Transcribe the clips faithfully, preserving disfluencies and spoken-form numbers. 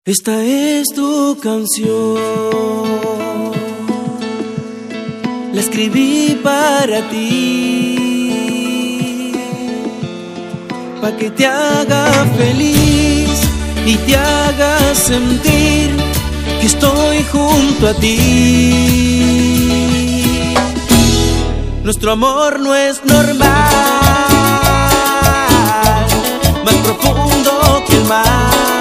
Esta es tu canción, la escribí para ti, pa' que te haga feliz y te haga sentir que estoy junto a ti. Nuestro amor no es normal, más profundo que el mar.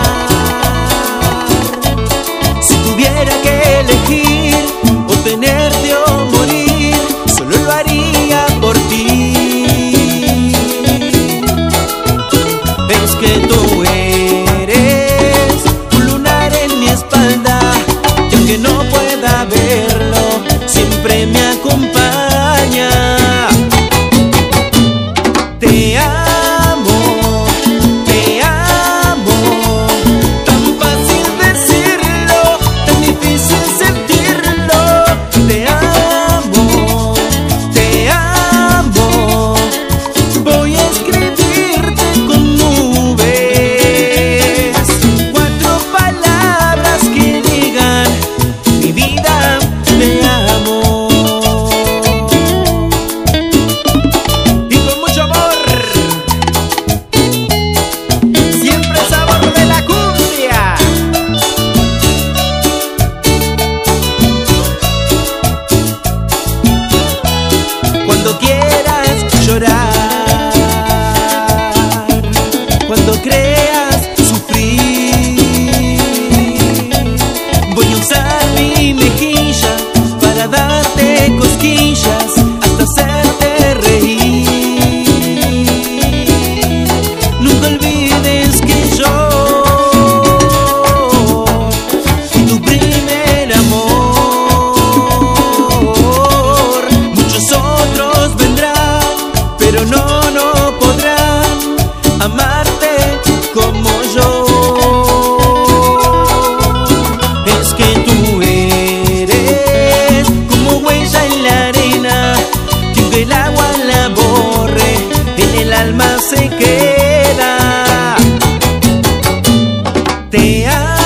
Si tuviera que elegir o tenerte o morir, solo lo haría por ti. Es que tú eres un lunar en mi espalda, y aunque no pueda verlo, siempre me acompaña. Te amo, te amo, tan fácil decirlo, tan difícil sentirlo. Te amo, te amo, voy a escribirte con nubes, cuatro palabras que digan: mi vida, te amo. Y con mucho amor, siempre el sabor de la cumbia. Cuando quieras llorar, cuando creas sufrir, voy a usar mi mejilla para darte cosquillas hasta hacerte reír. Nunca olvides que yo fui tu primer amor. Muchos otros vendrán, pero no, no podrán amarte como yo. Es que tú eres como huella en la arena, que aunque el agua la borre, en el alma se queda. Te amo.